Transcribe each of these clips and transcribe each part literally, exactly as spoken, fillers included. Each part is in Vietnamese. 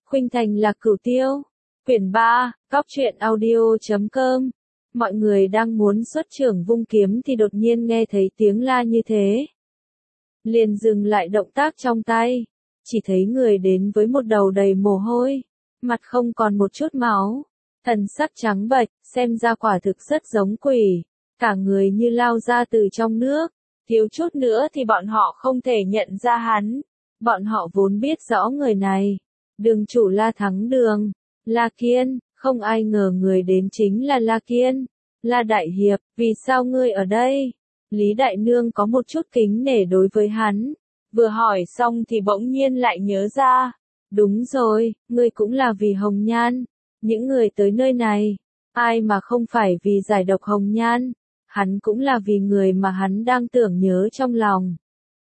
Khuynh Thành Lạc Cửu Tiêu. Quyển ba, Cóc truyện audio chấm com. Mọi người đang muốn xuất chưởng vung kiếm thì đột nhiên nghe thấy tiếng la như thế. Liền dừng lại động tác trong tay. Chỉ thấy người đến với một đầu đầy mồ hôi. Mặt không còn một chút máu. Thần sắc trắng bệch, xem ra quả thực rất giống quỷ. Cả người như lao ra từ trong nước. Thiếu chút nữa thì bọn họ không thể nhận ra hắn. Bọn họ vốn biết rõ người này. Đường chủ La Thắng Đường. La Kiên, không ai ngờ người đến chính là La Kiên. La Đại Hiệp, vì sao ngươi ở đây? Lý Đại Nương có một chút kính nể đối với hắn. Vừa hỏi xong thì bỗng nhiên lại nhớ ra. Đúng rồi, ngươi cũng là vì Hồng Nhan. Những người tới nơi này, ai mà không phải vì giải độc Hồng Nhan. Hắn cũng là vì người mà hắn đang tưởng nhớ trong lòng.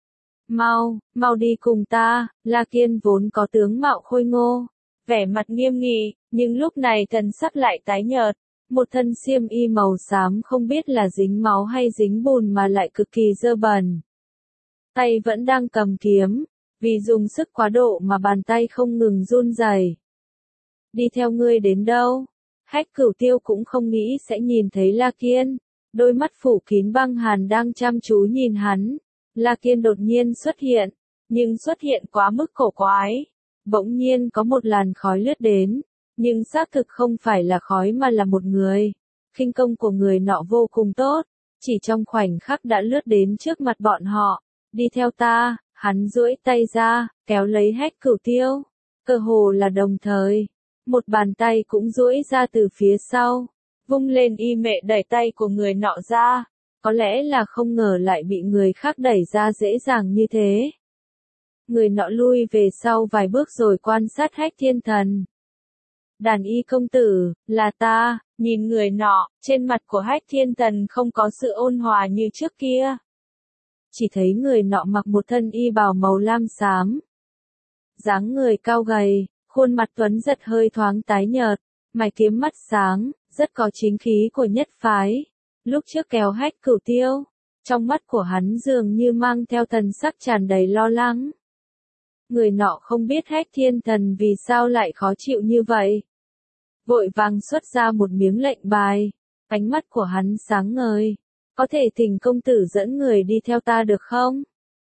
Mau, mau đi cùng ta. La Kiên vốn có tướng mạo khôi ngô, vẻ mặt nghiêm nghị, nhưng lúc này thần sắc lại tái nhợt. Một thân xiêm y màu xám không biết là dính máu hay dính bùn mà lại cực kỳ dơ bẩn. Tay vẫn đang cầm kiếm, vì dùng sức quá độ mà bàn tay không ngừng run rẩy. Đi theo ngươi đến đâu? Hách Cửu Tiêu cũng không nghĩ sẽ nhìn thấy La Kiên. Đôi mắt phủ kín băng hàn đang chăm chú nhìn hắn. La Kiên đột nhiên xuất hiện, nhưng xuất hiện quá mức cổ quái. Bỗng nhiên có một làn khói lướt đến, nhưng xác thực không phải là khói mà là một người. Khinh công của người nọ vô cùng tốt, chỉ trong khoảnh khắc đã lướt đến trước mặt bọn họ. Đi theo ta, hắn duỗi tay ra, kéo lấy Hách Cửu Tiêu. Cơ hồ là đồng thời, một bàn tay cũng duỗi ra từ phía sau, vung lên y mệ đẩy tay của người nọ ra. Có lẽ là không ngờ lại bị người khác đẩy ra dễ dàng như thế. Người nọ lui về sau vài bước rồi quan sát Hách Thiên Thần. Đàn y công tử, là ta. Nhìn người nọ, trên mặt của Hách Thiên Thần không có sự ôn hòa như trước kia. Chỉ thấy người nọ mặc một thân y bào màu lam xám. Dáng người cao gầy, khuôn mặt tuấn giật hơi thoáng tái nhợt, mày kiếm mắt sáng, rất có chính khí của nhất phái. Lúc trước kéo Hách Cửu Tiêu, trong mắt của hắn dường như mang theo thần sắc tràn đầy lo lắng. Người nọ không biết Hách Thiên Thần vì sao lại khó chịu như vậy. Vội vàng xuất ra một miếng lệnh bài, ánh mắt của hắn sáng ngời. Có thể thỉnh công tử dẫn người đi theo ta được không?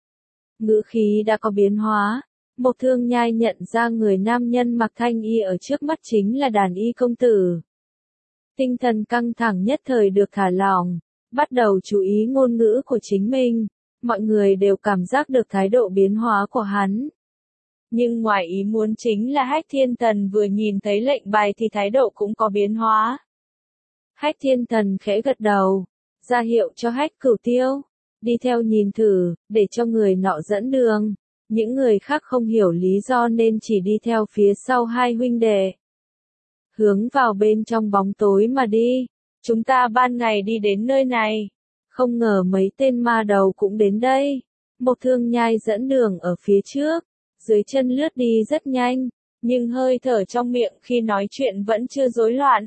Ngữ khí đã có biến hóa. Một Thương Nhai nhận ra người nam nhân mặc thanh y ở trước mắt chính là đàn y công tử. Tinh thần căng thẳng nhất thời được thả lỏng, bắt đầu chú ý ngôn ngữ của chính mình. Mọi người đều cảm giác được thái độ biến hóa của hắn. Nhưng ngoài ý muốn chính là Hách Thiên Thần vừa nhìn thấy lệnh bài thì thái độ cũng có biến hóa. Hách Thiên Thần khẽ gật đầu, ra hiệu cho Hách Cửu Tiêu, đi theo nhìn thử, để cho người nọ dẫn đường. Những người khác không hiểu lý do nên chỉ đi theo phía sau hai huynh đệ. Hướng vào bên trong bóng tối mà đi. Chúng ta ban ngày đi đến nơi này. Không ngờ mấy tên ma đầu cũng đến đây. Một Thương Nhai dẫn đường ở phía trước. Dưới chân lướt đi rất nhanh. Nhưng hơi thở trong miệng khi nói chuyện vẫn chưa rối loạn.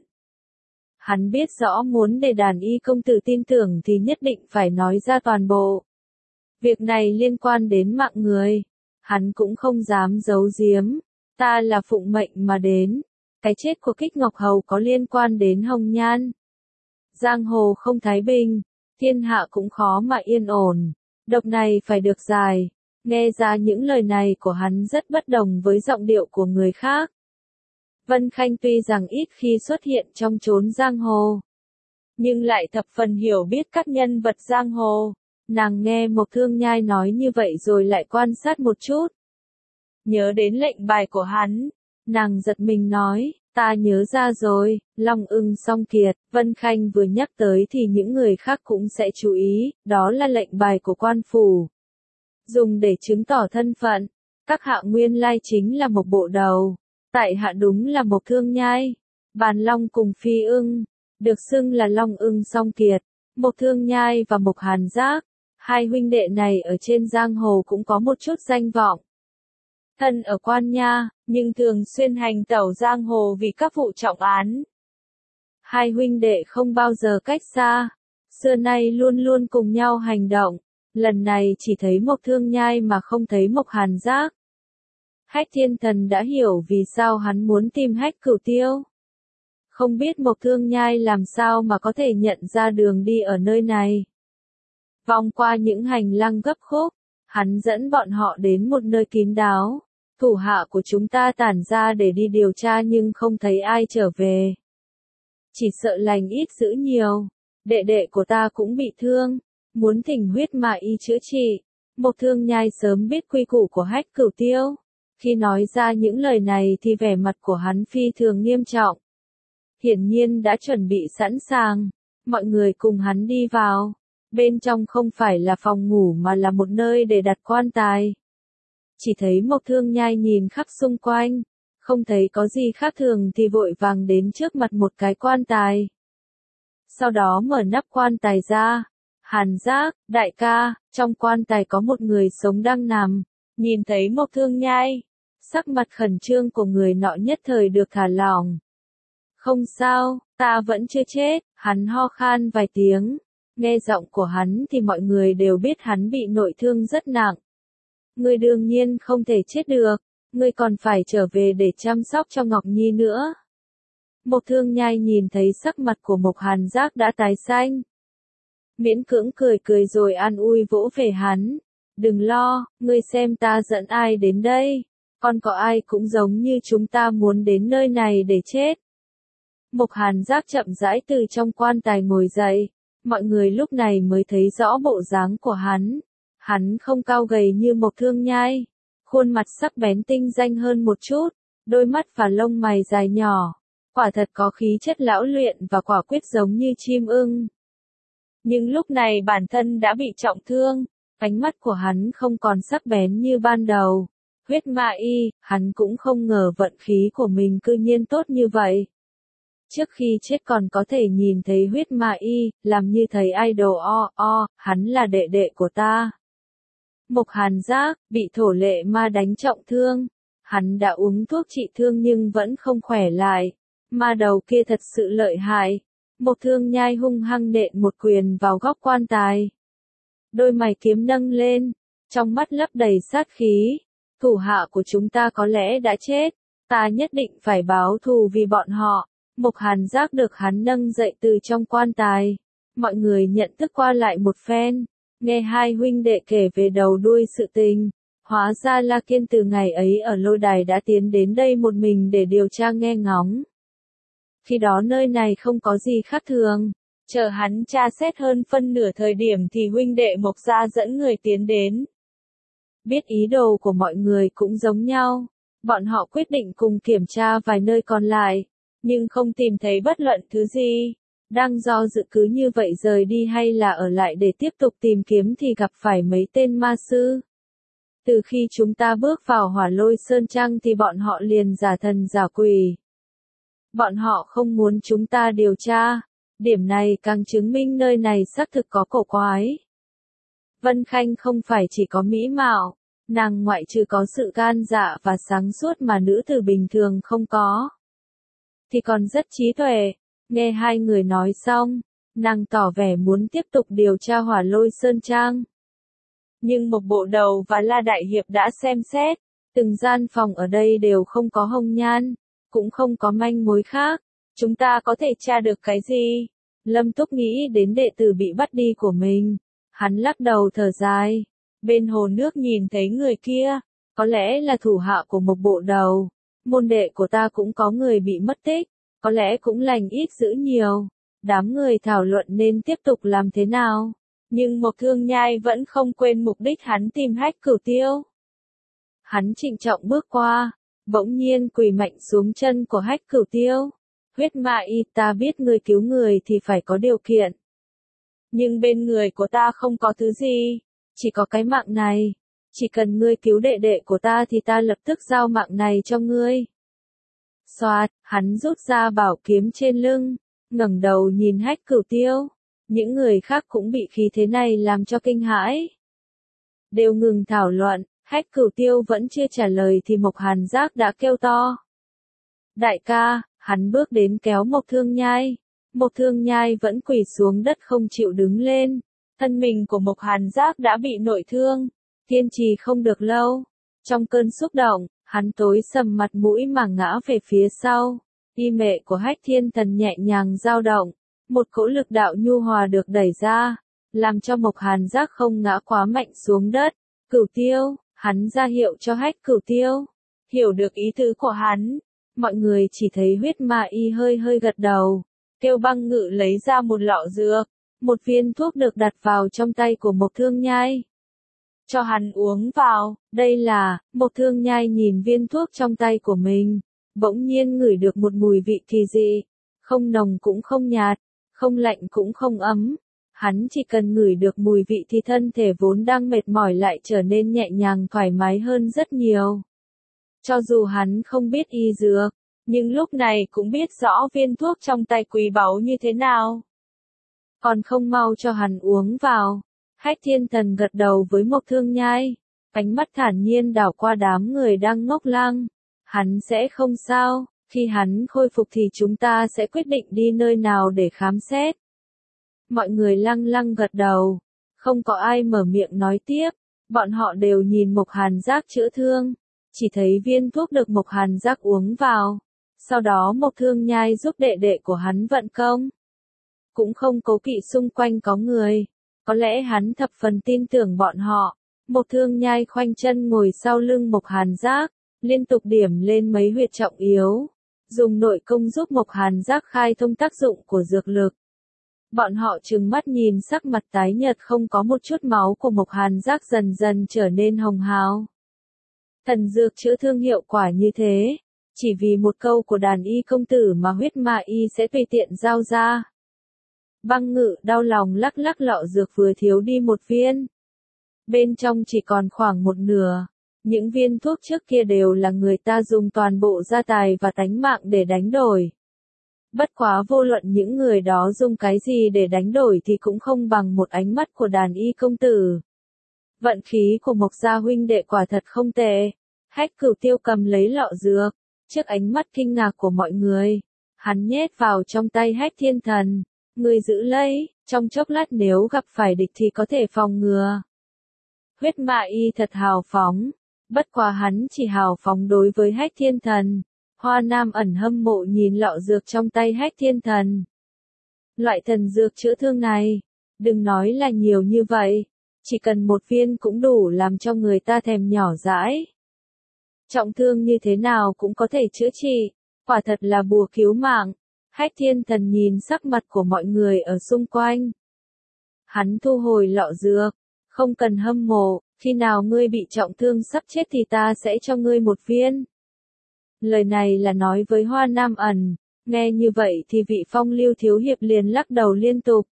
Hắn biết rõ muốn để đàn y công tử tin tưởng thì nhất định phải nói ra toàn bộ. Việc này liên quan đến mạng người. Hắn cũng không dám giấu giếm. Ta là phụng mệnh mà đến. Cái chết của Kích Ngọc Hầu có liên quan đến Hồng Nhan. Giang hồ không thái bình, thiên hạ cũng khó mà yên ổn. Độc này phải được giải. Nghe ra những lời này của hắn rất bất đồng với giọng điệu của người khác. Vân Khanh tuy rằng ít khi xuất hiện trong chốn giang hồ, nhưng lại thập phần hiểu biết các nhân vật giang hồ. Nàng nghe một Thương Nhai nói như vậy rồi lại quan sát một chút. Nhớ đến lệnh bài của hắn, nàng giật mình nói, ta nhớ ra rồi, Long Ưng Song Kiệt. Vân Khanh vừa nhắc tới thì những người khác cũng sẽ chú ý, đó là lệnh bài của quan phủ. Dùng để chứng tỏ thân phận, các hạ nguyên lai chính là một bộ đầu. Tại hạ đúng là một Thương Nhai. Bàn Long cùng Phi Ưng, được xưng là Long Ưng Song Kiệt. Một Thương Nhai và Mộc Hàn Giác, hai huynh đệ này ở trên giang hồ cũng có một chút danh vọng. Thân ở Quan Nha, nhưng thường xuyên hành tẩu giang hồ vì các vụ trọng án. Hai huynh đệ không bao giờ cách xa, xưa nay luôn luôn cùng nhau hành động. Lần này chỉ thấy Mộc Thương Nhai mà không thấy Mộc Hàn Giác. Hách Thiên Thần đã hiểu vì sao hắn muốn tìm Hách Cửu Tiêu. Không biết Mộc Thương Nhai làm sao mà có thể nhận ra đường đi ở nơi này. Vòng qua những hành lang gấp khúc, hắn dẫn bọn họ đến một nơi kín đáo. Thủ hạ của chúng ta tản ra để đi điều tra nhưng không thấy ai trở về. Chỉ sợ lành ít dữ nhiều. Đệ đệ của ta cũng bị thương, muốn thỉnh huyết ma y chữa trị. Mộc Thương Nhai sớm biết quy củ của Hách Cửu Tiêu. Khi nói ra những lời này thì vẻ mặt của hắn phi thường nghiêm trọng. Hiển nhiên đã chuẩn bị sẵn sàng. Mọi người cùng hắn đi vào. Bên trong không phải là phòng ngủ mà là một nơi để đặt quan tài. Chỉ thấy Mộc Thương Nhai nhìn khắp xung quanh. Không thấy có gì khác thường thì vội vàng đến trước mặt một cái quan tài. Sau đó mở nắp quan tài ra. Hàn Giác, đại ca, trong quan tài có một người sống đang nằm. Nhìn thấy Mộc Thương Nhai, sắc mặt khẩn trương của người nọ nhất thời được thả lỏng. Không sao, ta vẫn chưa chết, hắn ho khan vài tiếng. Nghe giọng của hắn thì mọi người đều biết hắn bị nội thương rất nặng. Ngươi đương nhiên không thể chết được, ngươi còn phải trở về để chăm sóc cho Ngọc Nhi nữa. Mộc Thương Nhai nhìn thấy sắc mặt của Mộc Hàn Giác đã tái xanh. Miễn cưỡng cười cười rồi an ủi vỗ về hắn. Đừng lo, ngươi xem ta dẫn ai đến đây. Còn có ai cũng giống như chúng ta muốn đến nơi này để chết. Mộc Hàn Giác chậm rãi từ trong quan tài ngồi dậy. Mọi người lúc này mới thấy rõ bộ dáng của hắn. Hắn không cao gầy như Mộc Thương Nhai. Khuôn mặt sắc bén tinh danh hơn một chút. Đôi mắt và lông mày dài nhỏ. Quả thật có khí chất lão luyện và quả quyết giống như chim ưng. Nhưng lúc này bản thân đã bị trọng thương. Ánh mắt của hắn không còn sắc bén như ban đầu. Huyết ma y, hắn cũng không ngờ vận khí của mình cư nhiên tốt như vậy. Trước khi chết còn có thể nhìn thấy huyết ma y, làm như thấy idol o o, hắn là đệ đệ của ta. Mộc Hàn Giác, bị thổ lệ ma đánh trọng thương. Hắn đã uống thuốc trị thương nhưng vẫn không khỏe lại. Ma đầu kia thật sự lợi hại. Mộc Thương Nhai hung hăng nện một quyền vào góc quan tài. Đôi mày kiếm nâng lên, trong mắt lấp đầy sát khí. Thủ hạ của chúng ta có lẽ đã chết, ta nhất định phải báo thù vì bọn họ. Mộc Hàn Giác được hắn nâng dậy từ trong quan tài. Mọi người nhận thức qua lại một phen, nghe hai huynh đệ kể về đầu đuôi sự tình. Hóa ra La Kiên từ ngày ấy ở lôi đài đã tiến đến đây một mình để điều tra nghe ngóng. Khi đó nơi này không có gì khác thường. Chờ hắn tra xét hơn phân nửa thời điểm thì huynh đệ Mộc gia dẫn người tiến đến. Biết ý đồ của mọi người cũng giống nhau. Bọn họ quyết định cùng kiểm tra vài nơi còn lại. Nhưng không tìm thấy bất luận thứ gì. Đang do dự cứ như vậy rời đi hay là ở lại để tiếp tục tìm kiếm thì gặp phải mấy tên ma sư. Từ khi chúng ta bước vào Hỏa Lôi Sơn Trang thì bọn họ liền giả thần giả quỷ. Bọn họ không muốn chúng ta điều tra. Điểm này càng chứng minh nơi này xác thực có cổ quái. Vân Khanh không phải chỉ có mỹ mạo, nàng ngoại trừ có sự gan dạ và sáng suốt mà nữ tử bình thường không có, thì còn rất trí tuệ. Nghe hai người nói xong, nàng tỏ vẻ muốn tiếp tục điều tra Hỏa Lôi Sơn Trang. Nhưng Mộc Bộ Đầu và La Đại Hiệp đã xem xét, từng gian phòng ở đây đều không có hồng nhan, cũng không có manh mối khác. Chúng ta có thể tra được cái gì? Lâm Túc nghĩ đến đệ tử bị bắt đi của mình. Hắn lắc đầu thở dài. Bên hồ nước nhìn thấy người kia, có lẽ là thủ hạ của Mộc Bộ Đầu. Môn đệ của ta cũng có người bị mất tích, có lẽ cũng lành ít dữ nhiều. Đám người thảo luận nên tiếp tục làm thế nào. Nhưng Mộc Thương Nhai vẫn không quên mục đích hắn tìm Hách Cửu Tiêu. Hắn trịnh trọng bước qua, bỗng nhiên quỳ mạnh xuống chân của Hách Cửu Tiêu. Huyết ma y, ta biết người cứu người thì phải có điều kiện. Nhưng bên người của ta không có thứ gì, chỉ có cái mạng này. Chỉ cần ngươi cứu đệ đệ của ta thì ta lập tức giao mạng này cho ngươi. Xoạt, hắn rút ra bảo kiếm trên lưng, ngẩng đầu nhìn Hách Cửu Tiêu. Những người khác cũng bị khí thế này làm cho kinh hãi. Đều ngừng thảo luận, Hách Cửu Tiêu vẫn chưa trả lời thì Mộc Hàn Giác đã kêu to. Đại ca, hắn bước đến kéo Mộc Thương Nhai. Mộc Thương Nhai vẫn quỳ xuống đất không chịu đứng lên. Thân mình của Mộc Hàn Giác đã bị nội thương, kiên trì không được lâu. Trong cơn xúc động, hắn Hắn tối sầm mặt mũi mà ngã về phía sau. Y mệ của Hách Thiên Thần nhẹ nhàng dao động. Một cỗ lực đạo nhu hòa được đẩy ra, làm cho Mộc Hàn Giác không ngã quá mạnh xuống đất. Cửu Tiêu, hắn ra hiệu cho Hách Cửu Tiêu. Hiểu được ý tứ của hắn, mọi người chỉ thấy huyết ma y hơi hơi gật đầu. Kêu Băng Ngự lấy ra một lọ dược, một viên thuốc được đặt vào trong tay của Mộc Thương Nhai. Cho hắn uống vào, đây là, Mộc Thương Nhai nhìn viên thuốc trong tay của mình, bỗng nhiên ngửi được một mùi vị kỳ dị, không nồng cũng không nhạt, không lạnh cũng không ấm. Hắn chỉ cần ngửi được mùi vị thì thân thể vốn đang mệt mỏi lại trở nên nhẹ nhàng thoải mái hơn rất nhiều. Cho dù hắn không biết y dược, nhưng lúc này cũng biết rõ viên thuốc trong tay quý báu như thế nào. Còn không mau cho hắn uống vào. Hách Thiên Thần gật đầu với Mộc Thương Nhai, ánh mắt thản nhiên đảo qua đám người đang ngốc lăng. Hắn sẽ không sao, khi hắn khôi phục thì chúng ta sẽ quyết định đi nơi nào để khám xét. Mọi người lăng lăng gật đầu, không có ai mở miệng nói tiếp, bọn họ đều nhìn Mộc Hàn Giác chữa thương, chỉ thấy viên thuốc được Mộc Hàn Giác uống vào. Sau đó Mộc Thương Nhai giúp đệ đệ của hắn vận công. Cũng không cố kỵ xung quanh có người. Có lẽ hắn thập phần tin tưởng bọn họ. Mộc Thương Nhai khoanh chân ngồi sau lưng Mộc Hàn Giác, liên tục điểm lên mấy huyệt trọng yếu. Dùng nội công giúp Mộc Hàn Giác khai thông tác dụng của dược lực. Bọn họ trừng mắt nhìn sắc mặt tái nhợt không có một chút máu của Mộc Hàn Giác dần dần trở nên hồng hào. Thần dược chữa thương hiệu quả như thế. Chỉ vì một câu của đàn y công tử mà huyết ma y sẽ tùy tiện giao ra. Băng Ngự đau lòng lắc lắc lọ dược vừa thiếu đi một viên. Bên trong chỉ còn khoảng một nửa. Những viên thuốc trước kia đều là người ta dùng toàn bộ gia tài và tánh mạng để đánh đổi. Bất quá vô luận những người đó dùng cái gì để đánh đổi thì cũng không bằng một ánh mắt của đàn y công tử. Vận khí của Mộc gia huynh đệ quả thật không tệ. Hách Cửu Tiêu cầm lấy lọ dược. Trước ánh mắt kinh ngạc của mọi người, hắn nhét vào trong tay Hách Thiên Thần. Người giữ lấy, trong chốc lát nếu gặp phải địch thì có thể phòng ngừa. Huyết ma y thật hào phóng, bất quá hắn chỉ hào phóng đối với Hách Thiên Thần. Hoa Nam ẩn hâm mộ nhìn lọ dược trong tay Hách Thiên Thần. Loại thần dược chữa thương này, đừng nói là nhiều như vậy, chỉ cần một viên cũng đủ làm cho người ta thèm nhỏ dãi. Trọng thương như thế nào cũng có thể chữa trị, quả thật là bùa cứu mạng. Hách Thiên Thần nhìn sắc mặt của mọi người ở xung quanh. Hắn thu hồi lọ dược, không cần hâm mộ, khi nào ngươi bị trọng thương sắp chết thì ta sẽ cho ngươi một viên. Lời này là nói với Hoa Nam ẩn, nghe như vậy thì vị Phong Lưu thiếu hiệp liền lắc đầu liên tục.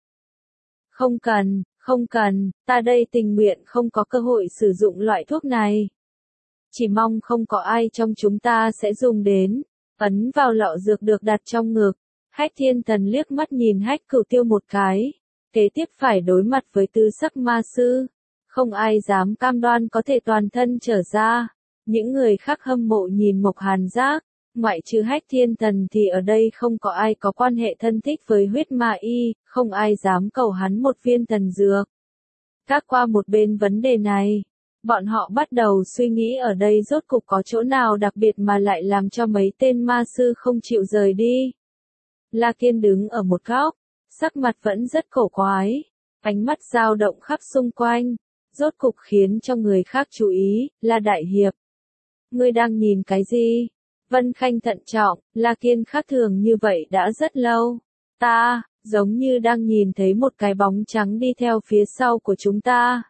Không cần, không cần, ta đây tình nguyện không có cơ hội sử dụng loại thuốc này. Chỉ mong không có ai trong chúng ta sẽ dùng đến. Ấn vào lọ dược được đặt trong ngực. Hách Thiên Thần liếc mắt nhìn Hách Cửu Tiêu một cái. Kế tiếp phải đối mặt với tư sắc ma sư. Không ai dám cam đoan có thể toàn thân trở ra. Những người khác hâm mộ nhìn Mộc Hàn Giác. Ngoại trừ Hách Thiên Thần thì ở đây không có ai có quan hệ thân thích với huyết ma y. Không ai dám cầu hắn một viên thần dược. Các qua một bên vấn đề này. Bọn họ bắt đầu suy nghĩ ở đây rốt cục có chỗ nào đặc biệt mà lại làm cho mấy tên ma sư không chịu rời đi. La Kiên đứng ở một góc, sắc mặt vẫn rất cổ quái, ánh mắt dao động khắp xung quanh, rốt cục khiến cho người khác chú ý, là đại hiệp. Ngươi đang nhìn cái gì? Vân Khanh thận trọng, La Kiên khác thường như vậy đã rất lâu. Ta, giống như đang nhìn thấy một cái bóng trắng đi theo phía sau của chúng ta.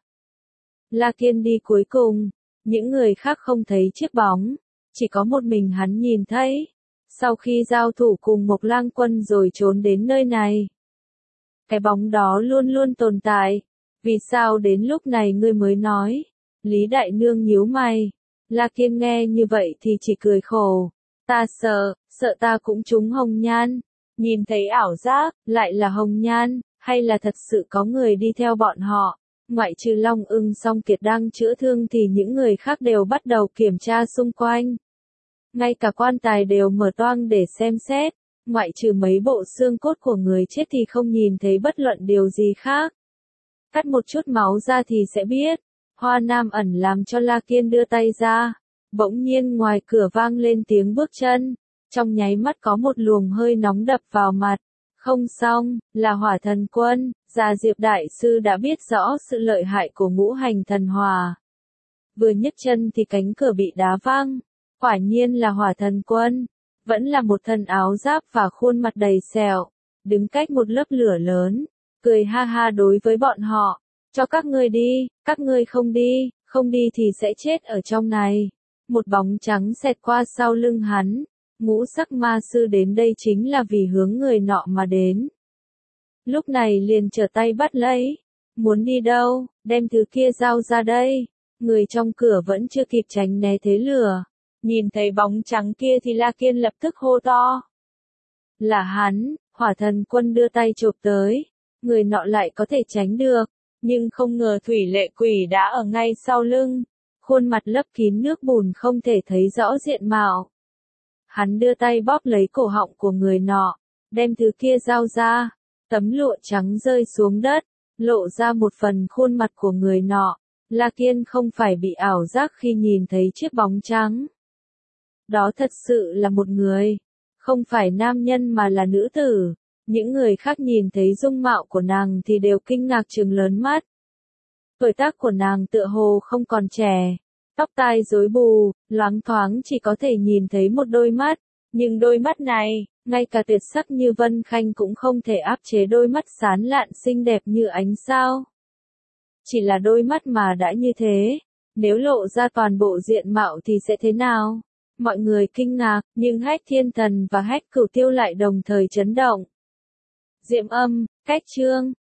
La Kiên đi cuối cùng, những người khác không thấy chiếc bóng, chỉ có một mình hắn nhìn thấy. Sau khi giao thủ cùng Mộc Lang Quân rồi trốn đến nơi này. Cái bóng đó luôn luôn tồn tại, vì sao đến lúc này ngươi mới nói? Lý Đại Nương nhíu mày. La Kiên nghe như vậy thì chỉ cười khổ. Ta sợ, sợ ta cũng trúng hồng nhan. Nhìn thấy ảo giác, lại là hồng nhan, hay là thật sự có người đi theo bọn họ? Ngoại trừ Long Ưng Song Kiệt đang chữa thương thì những người khác đều bắt đầu kiểm tra xung quanh. Ngay cả quan tài đều mở toang để xem xét, ngoại trừ mấy bộ xương cốt của người chết thì không nhìn thấy bất luận điều gì khác. Cắt một chút máu ra thì sẽ biết. Hoa Nam ẩn làm cho La Kiên đưa tay ra. Bỗng nhiên ngoài cửa vang lên tiếng bước chân, trong nháy mắt có một luồng hơi nóng đập vào mặt. Không xong, là Hỏa Thần Quân, Già Diệp Đại Sư đã biết rõ sự lợi hại của ngũ hành thần hỏa. Vừa nhấc chân thì cánh cửa bị đá văng, quả nhiên là Hỏa Thần Quân, vẫn là một thân áo giáp và khuôn mặt đầy sẹo, đứng cách một lớp lửa lớn, cười ha ha đối với bọn họ, cho các ngươi đi, các ngươi không đi, không đi thì sẽ chết ở trong này. Một bóng trắng xẹt qua sau lưng hắn, ngũ sắc ma sư đến đây chính là vì hướng người nọ mà đến. Lúc này liền trở tay bắt lấy, muốn đi đâu, đem thứ kia giao ra đây. Người trong cửa vẫn chưa kịp tránh né thế lửa, nhìn thấy bóng trắng kia thì La Kiên lập tức hô to. Là hắn, Hỏa Thần Quân đưa tay chộp tới, người nọ lại có thể tránh được, nhưng không ngờ Thủy Lệ Quỷ đã ở ngay sau lưng, khuôn mặt lấp kín nước bùn không thể thấy rõ diện mạo. Hắn đưa tay bóp lấy cổ họng của người nọ, đem thứ kia giao ra, tấm lụa trắng rơi xuống đất, lộ ra một phần khuôn mặt của người nọ. La Kiên không phải bị ảo giác khi nhìn thấy chiếc bóng trắng. Đó thật sự là một người, không phải nam nhân mà là nữ tử. Những người khác nhìn thấy dung mạo của nàng thì đều kinh ngạc trừng lớn mắt. Tuổi tác của nàng tựa hồ không còn trẻ, tóc tai rối bù, loáng thoáng chỉ có thể nhìn thấy một đôi mắt, nhưng đôi mắt này, ngay cả tuyệt sắc như Vân Khanh cũng không thể áp chế đôi mắt sáng lạn xinh đẹp như ánh sao. Chỉ là đôi mắt mà đã như thế, nếu lộ ra toàn bộ diện mạo thì sẽ thế nào? Mọi người kinh ngạc, nhưng Hách Thiên Thần và Hách Cửu Tiêu lại đồng thời chấn động. Diệm Âm, Cách Chương